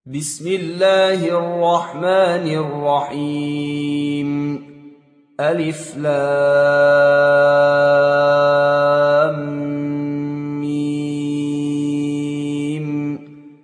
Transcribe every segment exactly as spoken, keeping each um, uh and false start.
بسم الله الرحمن الرحيم. ألف لام ميم.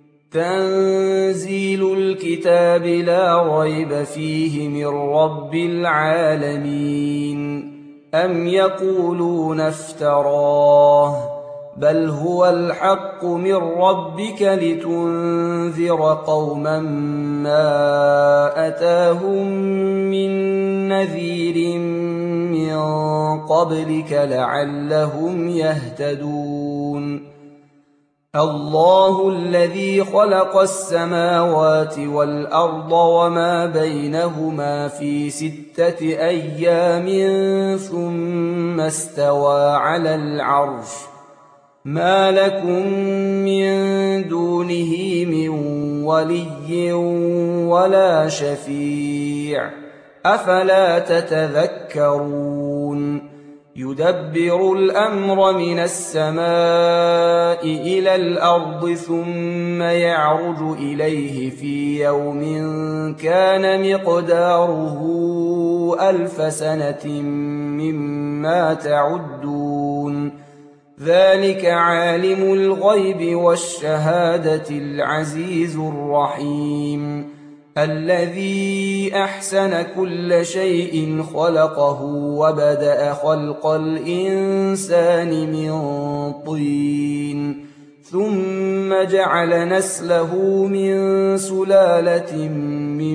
تنزيل الكتاب لا ريب فيه من رب العالمين. أم يقولون افتراه بل هو الحق من ربك لتنذر قوما ما أتاهم من نذير من قبلك لعلهم يهتدون. الله الذي خلق السماوات والأرض وما بينهما في ستة أيام ثم استوى على العرش. ما لكم من دونه من ولي ولا شفيع أفلا تتذكرون. يدبر الأمر من السماء إلى الأرض ثم يعرج إليه في يوم كان مقداره ألف سنة مما تعدون. ذلك عالم الغيب والشهادة العزيز الرحيم الذي أحسن كل شيء خلقه وبدأ خلق الإنسان من طين ثم جعل نسله من سلالة من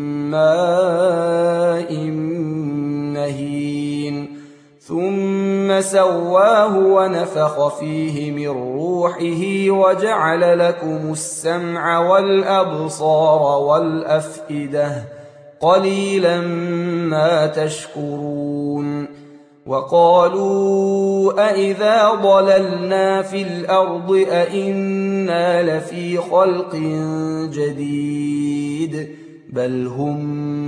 ماء مهين ثم سواه ونفخ فيه من روحه وجعل لكم السمع والأبصار والأفئدة قليلا ما تشكرون. وقالوا أإذا ضللنا في الأرض أإنا لفي خلق جديد بل هم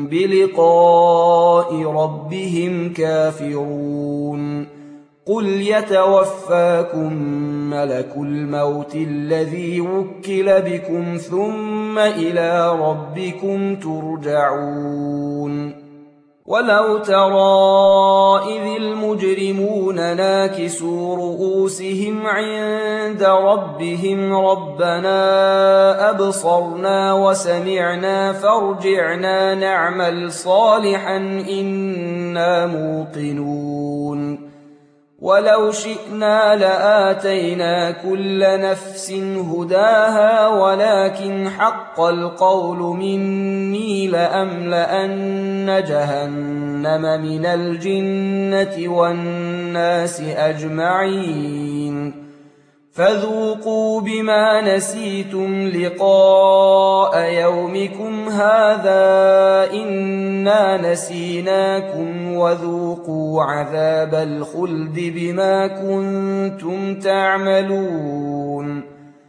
بلقاء ربهم كافرون. قل يتوفاكم ملك الموت الذي وكل بكم ثم إلى ربكم ترجعون. ولو ترى إذ المجرمون ناكسوا رؤوسهم عند ربهم ربنا أبصرنا وسمعنا فارجعنا نعمل صالحا إنا موقنون. ولو شئنا لآتينا كل نفس هداها ولكن حق القول مني لأملأن جهنم من الجنة والناس أجمعين. فذوقوا بما نسيتم لقاء يومكم هذا إنا نسيناكم وذوقوا عذاب الخلد بما كنتم تعملون.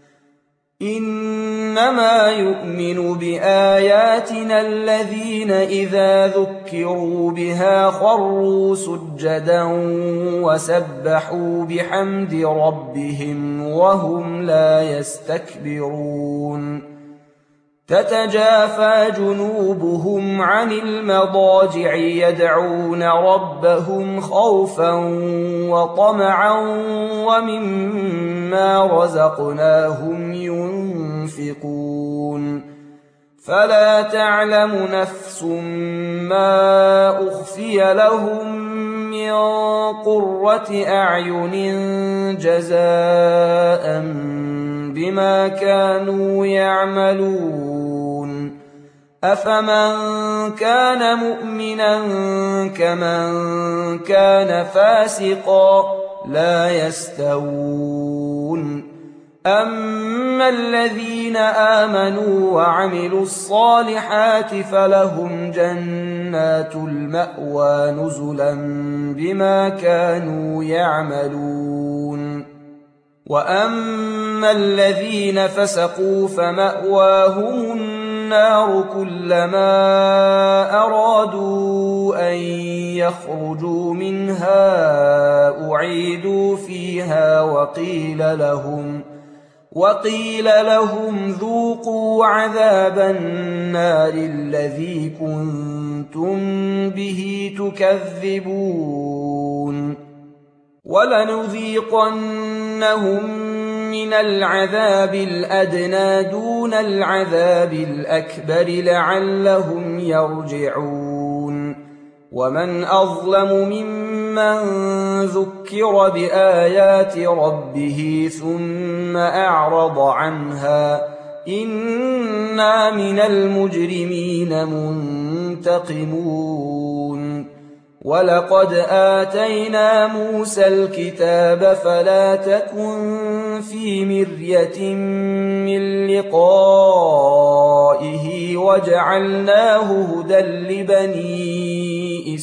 إنما يؤمن بآياتنا الذين إذا ذكروا بها خروا سجدا وسبحوا بحمد ربهم وهم لا يستكبرون. تتجافى جنوبهم عن المضاجع يدعون ربهم خوفا وطمعا ومما رزقناهم ينفقون. فلا تعلم نفس ما أخفي لهم من قرة أعين جزاء بما كانوا يعملون. أفمن كان مؤمنا كمن كان فاسقا لا يستوون. أما الذين آمنوا وعملوا الصالحات فلهم جنات المأوى نزلا بما كانوا يعملون. وأما الذين فسقوا فمأواهم النار كلما أرادوا أن يخرجوا منها أعيدوا فيها وقيل لهم وقيل لهم ذوقوا عذاب النار الذي كنتم به تكذبون ولنذيقنهم من العذاب الأدنى دون العذاب الأكبر لعلهم يرجعون ومن أظلم ممن ذكر بآيات ربه ثم أعرض عنها إنا من المجرمين منتقمون ولقد آتينا موسى الكتاب فلا تكن في مرية من لقائه وجعلناه هدى لبني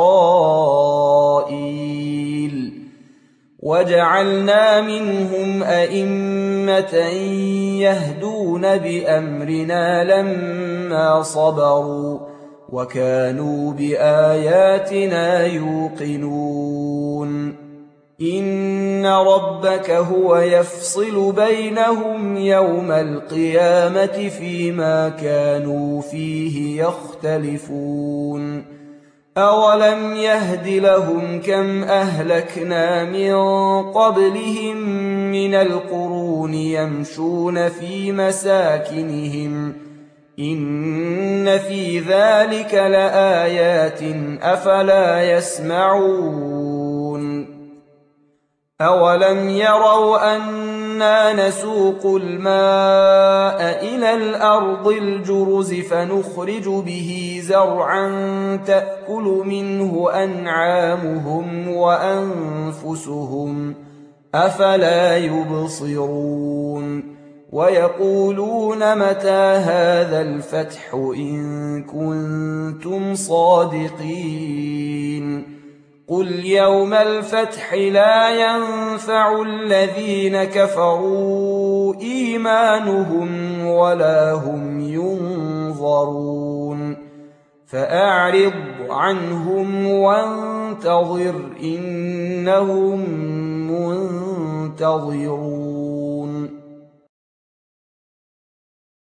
إسرائيل وجعلنا منهم أئمة يهدون بأمرنا لما صبروا وكانوا بآياتنا يوقنون إن ربك هو يفصل بينهم يوم القيامة فيما كانوا فيه يختلفون أولم يهد لهم كم أهلكنا من قبلهم من القرون يمشون في مساكنهم إن في ذلك لآيات أفلا يسمعون أولم يروا أنا نسوق الماء إلى الأرض الجرز فنخرج به زرعا تأكل منه أنعامهم وأنفسهم أفلا يبصرون ويقولون متى هذا الفتح إن كنتم صادقين قل يوم الفتح لا ينفع الذين كفروا إيمانهم ولا هم ينظرون فأعرض عنهم وانتظر إنهم منتظرون